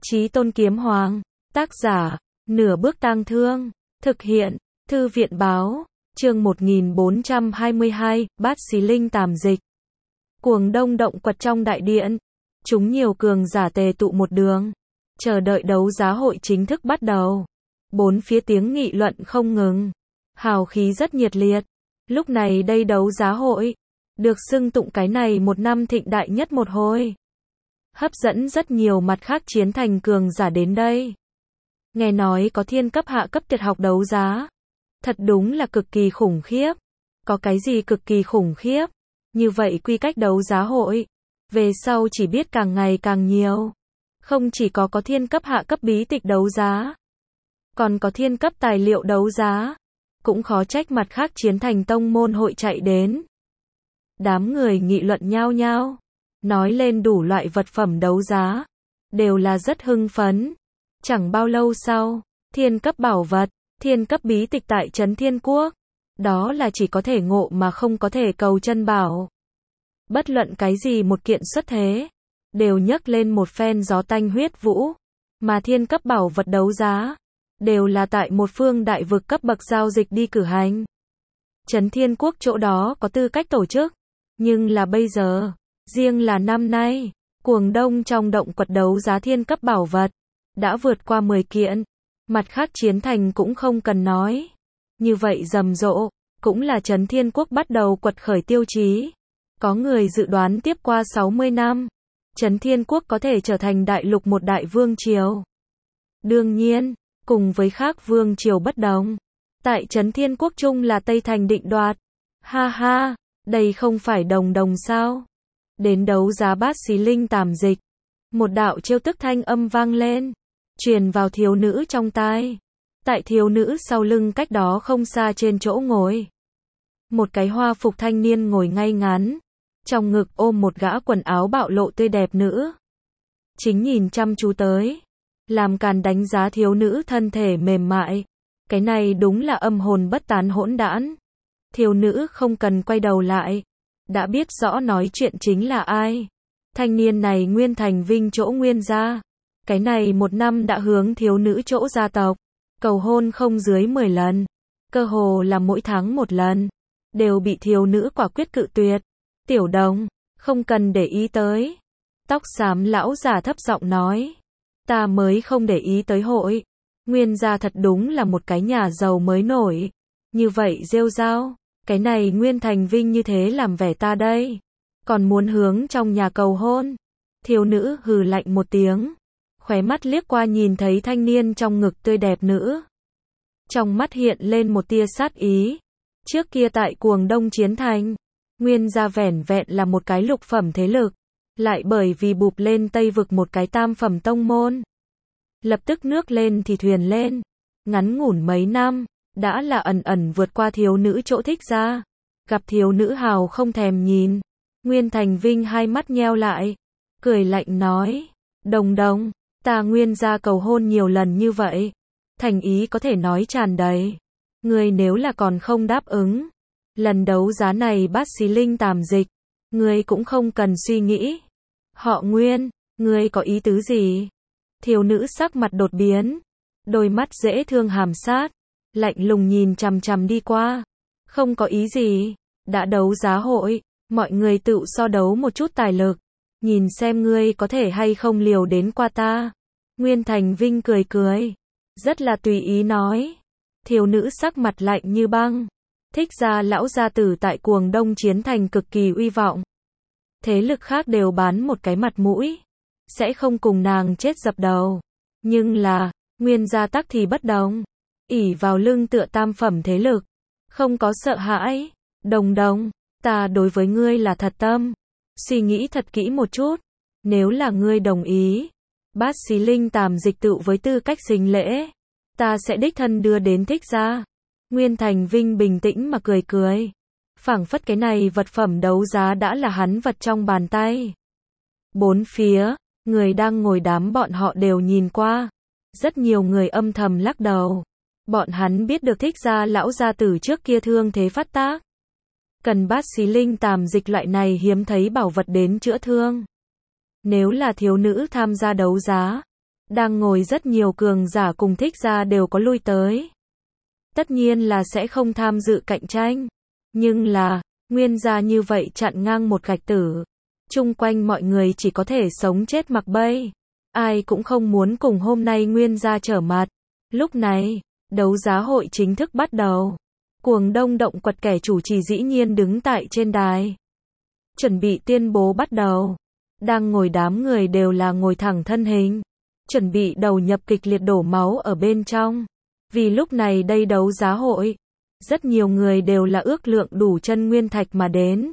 Chí Tôn Kiếm Hoàng. Tác giả, Nửa Bước Tang Thương. Thực hiện, Thư viện Báo. Chương 1422, Bát Xí Linh Tàm Dịch. Cuồng đông động quật trong đại điện. Chúng nhiều cường giả tề tụ một đường. Chờ đợi đấu giá hội chính thức bắt đầu. Bốn phía tiếng nghị luận không ngừng. Hào khí rất nhiệt liệt. Lúc này đây đấu giá hội được xưng tụng cái này một năm thịnh đại nhất một hồi. Hấp dẫn rất nhiều mặt khác chiến thành cường giả đến đây. Nghe nói có thiên cấp hạ cấp tuyệt học đấu giá. Thật đúng là cực kỳ khủng khiếp. Có cái gì cực kỳ khủng khiếp? Như vậy quy cách đấu giá hội. Về sau chỉ biết càng ngày càng nhiều. Không chỉ có thiên cấp hạ cấp bí tịch đấu giá. Còn có thiên cấp tài liệu đấu giá. Cũng khó trách mặt khác chiến thành tông môn hội chạy đến. Đám người nghị luận nhao nhao. Nói lên đủ loại vật phẩm đấu giá. Đều là rất hưng phấn. Chẳng bao lâu sau, thiên cấp bảo vật, thiên cấp bí tịch tại Trấn Thiên Quốc. Đó là chỉ có thể ngộ mà không có thể cầu chân bảo. Bất luận cái gì một kiện xuất thế, đều nhấc lên một phen gió tanh huyết vũ. Mà thiên cấp bảo vật đấu giá, đều là tại một phương đại vực cấp bậc giao dịch đi cử hành. Trấn Thiên Quốc chỗ đó có tư cách tổ chức. Nhưng là bây giờ, riêng là năm nay, cuồng đông trong động quật đấu giá thiên cấp bảo vật, đã vượt qua 10 kiện. Mặt khác chiến thành cũng không cần nói. Như vậy rầm rộ, cũng là Trấn Thiên Quốc bắt đầu quật khởi tiêu chí. Có người dự đoán tiếp qua 60 năm, Trấn Thiên Quốc có thể trở thành đại lục một đại vương triều. Đương nhiên, cùng với khác vương triều bất đồng, tại Trấn Thiên Quốc chung là Tây Thành định đoạt. Ha ha, đây không phải đồng sao? Đến đấu giá Bát Xí Linh Tàm Dịch, một đạo trêu tức thanh âm vang lên, truyền vào thiếu nữ trong tai. Tại thiếu nữ sau lưng cách đó không xa trên chỗ ngồi, một cái hoa phục thanh niên ngồi ngay ngắn, trong ngực ôm một gã quần áo bạo lộ tươi đẹp nữ. Chính nhìn chăm chú tới, làm càn đánh giá thiếu nữ thân thể mềm mại. Cái này đúng là âm hồn bất tán hỗn đản. Thiếu nữ không cần quay đầu lại, đã biết rõ nói chuyện chính là ai. Thanh niên này Nguyên Thành Vinh chỗ Nguyên gia. Cái này một năm đã hướng thiếu nữ chỗ gia tộc cầu hôn không dưới 10 lần. Cơ hồ là mỗi tháng một lần. Đều bị thiếu nữ quả quyết cự tuyệt. Tiểu đồng, không cần để ý tới. Tóc xám lão già thấp giọng nói. Ta mới không để ý tới hội. Nguyên gia thật đúng là một cái nhà giàu mới nổi. Như vậy rêu rao. Cái này Nguyên Thành Vinh như thế làm vẻ ta đây. Còn muốn hướng trong nhà cầu hôn. Thiếu nữ hừ lạnh một tiếng. Khóe mắt liếc qua nhìn thấy thanh niên trong ngực tươi đẹp nữ. Trong mắt hiện lên một tia sát ý. Trước kia tại cuồng đông chiến thành, Nguyên gia vẻn vẹn là một cái lục phẩm thế lực. Lại bởi vì bụp lên Tây vực một cái tam phẩm tông môn. Lập tức nước lên thì thuyền lên. Ngắn ngủn mấy năm, đã là ẩn vượt qua thiếu nữ chỗ thích ra. Gặp thiếu nữ hào không thèm nhìn. Nguyên Thành Vinh hai mắt nheo lại. Cười lạnh nói. Đồng, ta Nguyên gia cầu hôn nhiều lần như vậy. Thành ý có thể nói tràn đầy. Ngươi nếu là còn không đáp ứng. Lần đấu giá này Bát Xí Linh Tàm Dịch. Ngươi cũng không cần suy nghĩ. Họ Nguyên, ngươi có ý tứ gì? Thiếu nữ sắc mặt đột biến. Đôi mắt dễ thương hàm sát. Lạnh lùng nhìn chằm chằm đi qua. Không có ý gì. Đã đấu giá hội. Mọi người tự so đấu một chút tài lực. Nhìn xem ngươi có thể hay không liều đến qua ta. Nguyên Thành Vinh cười. Rất là tùy ý nói. Thiếu nữ sắc mặt lạnh như băng. Thích gia lão gia tử tại cuồng đông chiến thành cực kỳ uy vọng. Thế lực khác đều bán một cái mặt mũi. Sẽ không cùng nàng chết dập đầu. Nhưng là, Nguyên gia tắc thì bất đồng. Ỷ vào lưng tựa tam phẩm thế lực. Không có sợ hãi. Đồng, ta đối với ngươi là thật tâm. Suy nghĩ thật kỹ một chút. Nếu là ngươi đồng ý, Bát Xí Linh Tàm Dịch tự với tư cách sinh lễ, ta sẽ đích thân đưa đến thích gia. Nguyên Thành Vinh bình tĩnh mà cười. Phảng phất cái này vật phẩm đấu giá đã là hắn vật trong bàn tay. Bốn phía, người đang ngồi đám bọn họ đều nhìn qua. Rất nhiều người âm thầm lắc đầu. Bọn hắn biết được thích gia lão gia tử trước kia thương thế phát tác. Cần Bát Xí Linh Tàm Dịch loại này hiếm thấy bảo vật đến chữa thương. Nếu là thiếu nữ tham gia đấu giá, Đang ngồi rất nhiều cường giả cùng thích gia đều có lui tới. Tất nhiên là sẽ không tham dự cạnh tranh. Nhưng là, Nguyên gia như vậy chặn ngang một gạch tử. Chung quanh mọi người chỉ có thể sống chết mặc bay. Ai cũng không muốn cùng hôm nay Nguyên gia trở mặt. Lúc này, đấu giá hội chính thức bắt đầu. Cuồng Đông động quật kẻ chủ trì dĩ nhiên đứng tại trên đài. Chuẩn bị tuyên bố bắt đầu. Đang ngồi đám người đều là ngồi thẳng thân hình. Chuẩn bị đầu nhập kịch liệt đổ máu ở bên trong. Vì lúc này đây đấu giá hội. Rất nhiều người đều là ước lượng đủ chân nguyên thạch mà đến.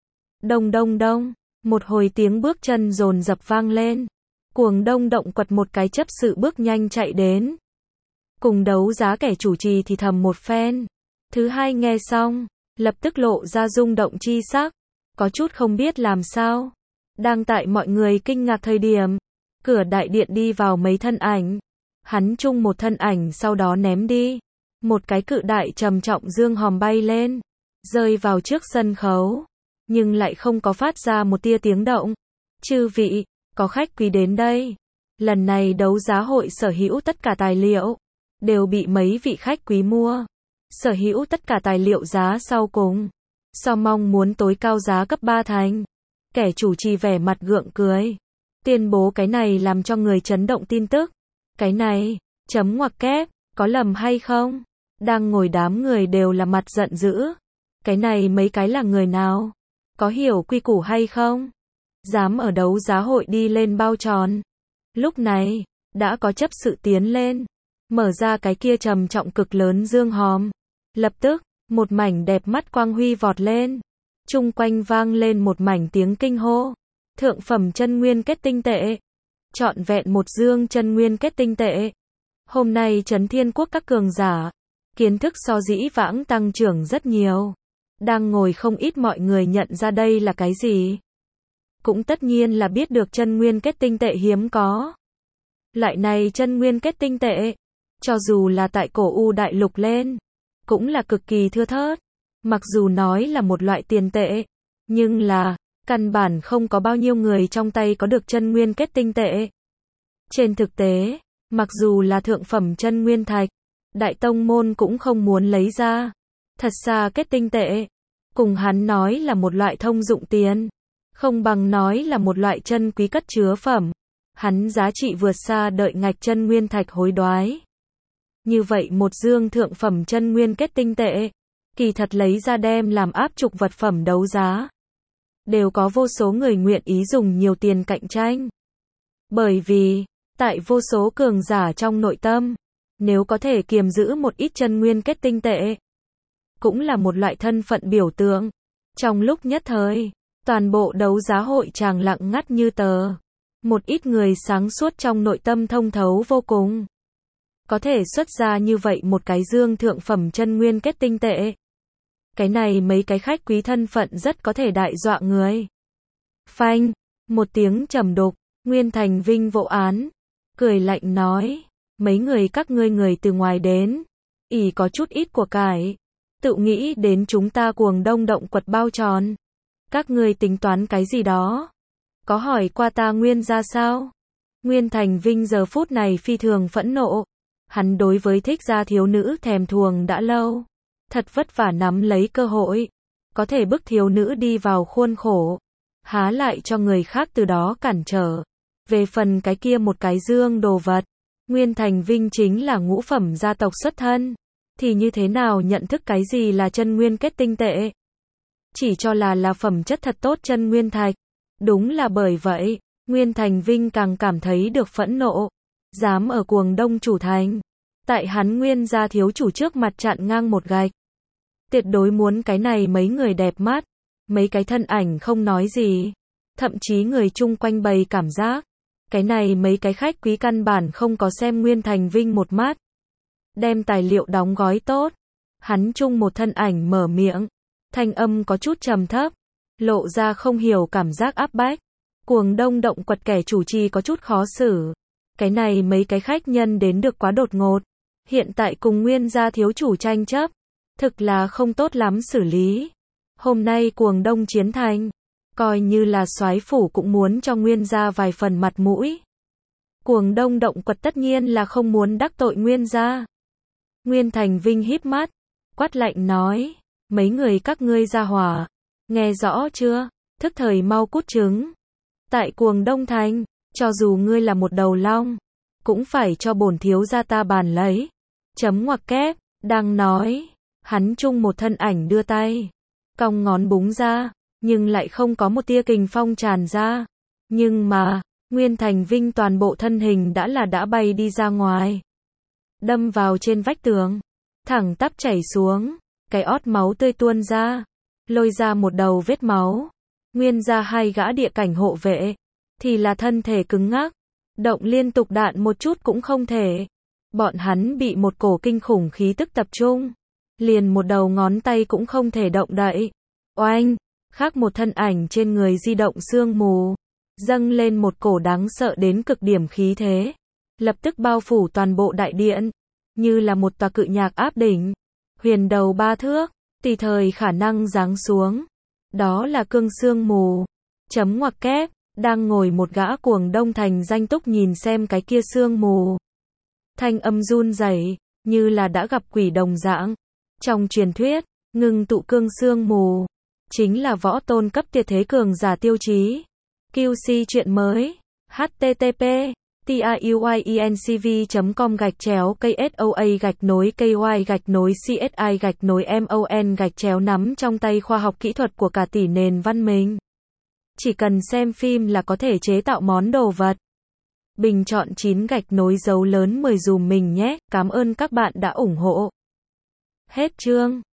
Đông đông đông. Một hồi tiếng bước chân dồn dập vang lên. Cuồng Đông động quật một cái chấp sự bước nhanh chạy đến. Cùng đấu giá kẻ chủ trì thì thầm một phen. Thứ hai nghe xong, lập tức lộ ra rung động chi sắc. Có chút không biết làm sao. Đang tại mọi người kinh ngạc thời điểm. Cửa đại điện đi vào mấy thân ảnh. Hắn chung một thân ảnh sau đó ném đi. Một cái cự đại trầm trọng dương hòm bay lên. Rơi vào trước sân khấu. Nhưng lại không có phát ra một tia tiếng động. Chư vị, có khách quý đến đây. Lần này đấu giá hội sở hữu tất cả tài liệu. Đều bị mấy vị khách quý mua. Sở hữu tất cả tài liệu giá sau cùng. So mong muốn tối cao giá cấp 3 thành. Kẻ chủ trì vẻ mặt gượng cười. Tuyên bố cái này làm cho người chấn động tin tức. Cái này, chấm ngoặc kép, có lầm hay không? Đang ngồi đám người đều là mặt giận dữ. Cái này mấy cái là người nào? Có hiểu quy củ hay không? Dám ở đấu giá hội đi lên bao tròn. Lúc này, đã có chấp sự tiến lên. Mở ra cái kia trầm trọng cực lớn dương hòm. Lập tức, một mảnh đẹp mắt quang huy vọt lên. Chung quanh vang lên một mảnh tiếng kinh hô. Thượng phẩm chân nguyên kết tinh tệ. Trọn vẹn một dương chân nguyên kết tinh tệ. Hôm nay Trấn Thiên Quốc các cường giả. Kiến thức so dĩ vãng tăng trưởng rất nhiều. Đang ngồi không ít mọi người nhận ra đây là cái gì. Cũng tất nhiên là biết được chân nguyên kết tinh tệ hiếm có. Loại này chân nguyên kết tinh tệ. Cho dù là tại cổ U đại lục lên. Cũng là cực kỳ thưa thớt. Mặc dù nói là một loại tiền tệ. Nhưng là, căn bản không có bao nhiêu người trong tay có được chân nguyên kết tinh tệ. Trên thực tế, mặc dù là thượng phẩm chân nguyên thạch, đại tông môn cũng không muốn lấy ra. Thật xa kết tinh tệ. Cùng hắn nói là một loại thông dụng tiền. Không bằng nói là một loại chân quý cất chứa phẩm. Hắn giá trị vượt xa đợi ngạch chân nguyên thạch hối đoái. Như vậy một dương thượng phẩm chân nguyên kết tinh tệ. Kỳ thật lấy ra đem làm áp trục vật phẩm đấu giá. Đều có vô số người nguyện ý dùng nhiều tiền cạnh tranh. Bởi vì, tại vô số cường giả trong nội tâm, nếu có thể kiềm giữ một ít chân nguyên kết tinh tệ, cũng là một loại thân phận biểu tượng. Trong lúc nhất thời, toàn bộ đấu giá hội tràng lặng ngắt như tờ. Một ít người sáng suốt trong nội tâm thông thấu vô cùng. Có thể xuất ra như vậy một cái dương thượng phẩm chân nguyên kết tinh tệ. Cái này mấy cái khách quý thân phận rất có thể đại dọa người. Phanh, một tiếng trầm đục, Nguyên Thành Vinh vỗ án, cười lạnh nói, mấy người các ngươi người từ ngoài đến, ỷ có chút ít của cải, tự nghĩ đến chúng ta Cuồng Đông động quật bao tròn. Các ngươi tính toán cái gì đó? Có hỏi qua ta Nguyên ra sao? Nguyên Thành Vinh giờ phút này phi thường phẫn nộ. Hắn đối với thích gia thiếu nữ thèm thuồng đã lâu. Thật vất vả nắm lấy cơ hội. Có thể bức thiếu nữ đi vào khuôn khổ. Há lại cho người khác từ đó cản trở. Về phần cái kia một cái dương đồ vật. Nguyên Thành Vinh chính là ngũ phẩm gia tộc xuất thân. Thì như thế nào nhận thức cái gì là chân nguyên kết tinh tệ? Chỉ cho là phẩm chất thật tốt chân nguyên thạch. Đúng là bởi vậy, Nguyên Thành Vinh càng cảm thấy được phẫn nộ. Dám ở Cuồng Đông chủ thành. Tại hắn Nguyên gia thiếu chủ trước mặt chặn ngang một gạch. Tuyệt đối muốn cái này mấy người đẹp mắt. Mấy cái thân ảnh không nói gì. Thậm chí người chung quanh bày cảm giác. Cái này mấy cái khách quý căn bản không có xem Nguyên Thành Vinh một mắt. Đem tài liệu đóng gói tốt. Hắn chung một thân ảnh mở miệng. Thanh âm có chút trầm thấp. Lộ ra không hiểu cảm giác áp bách. Cuồng Đông động quật kẻ chủ trì có chút khó xử. Cái này mấy cái khách nhân đến được quá đột ngột. Hiện tại cùng Nguyên gia thiếu chủ tranh chấp. Thực là không tốt lắm xử lý. Hôm nay Cuồng Đông chiến thành. Coi như là soái phủ cũng muốn cho Nguyên gia vài phần mặt mũi. Cuồng Đông động quật tất nhiên là không muốn đắc tội Nguyên gia. Nguyên Thành Vinh híp mắt, quát lạnh nói, mấy người các ngươi ra hỏa, nghe rõ chưa, thức thời mau cút trứng. Tại Cuồng Đông Thành, cho dù ngươi là một đầu long, cũng phải cho bổn thiếu gia ta bàn lấy. Chấm ngoặc kép, đang nói, hắn chung một thân ảnh đưa tay, cong ngón búng ra, nhưng lại không có một tia kình phong tràn ra. Nhưng mà, Nguyên Thành Vinh toàn bộ thân hình đã bay đi ra ngoài, đâm vào trên vách tường, thẳng tắp chảy xuống, cái ót máu tươi tuôn ra, lôi ra một đầu vết máu. Nguyên gia hai gã địa cảnh hộ vệ, thì là thân thể cứng ngắc, động liên tục đạn một chút cũng không thể. Bọn hắn bị một cổ kinh khủng khí tức tập trung, liền một đầu ngón tay cũng không thể động đậy. Oanh, khác một thân ảnh trên người di động sương mù, dâng lên một cổ đáng sợ đến cực điểm khí thế, lập tức bao phủ toàn bộ đại điện, như là một tòa cự nhạc áp đỉnh, huyền đầu 3 thước, tùy thời khả năng giáng xuống. Đó là cương sương mù. Chấm ngoặc kép, đang ngồi một gã Cuồng Đông Thành danh túc nhìn xem cái kia sương mù. Thanh âm run rẩy, như là đã gặp quỷ đồng dạng. Trong truyền thuyết, ngưng tụ cương sương mù, chính là võ tôn cấp tuyệt thế cường giả tiêu chí. QC chuyện mới. http tiuyencv.com/KSOA-KY-CSI-MON-nắm trong tay khoa học kỹ thuật của cả tỷ nền văn minh. Chỉ cần xem phim là có thể chế tạo món đồ vật. Bình chọn 9 dấu lớn 10 dùm mình nhé. Cảm ơn các bạn đã ủng hộ. Hết chương.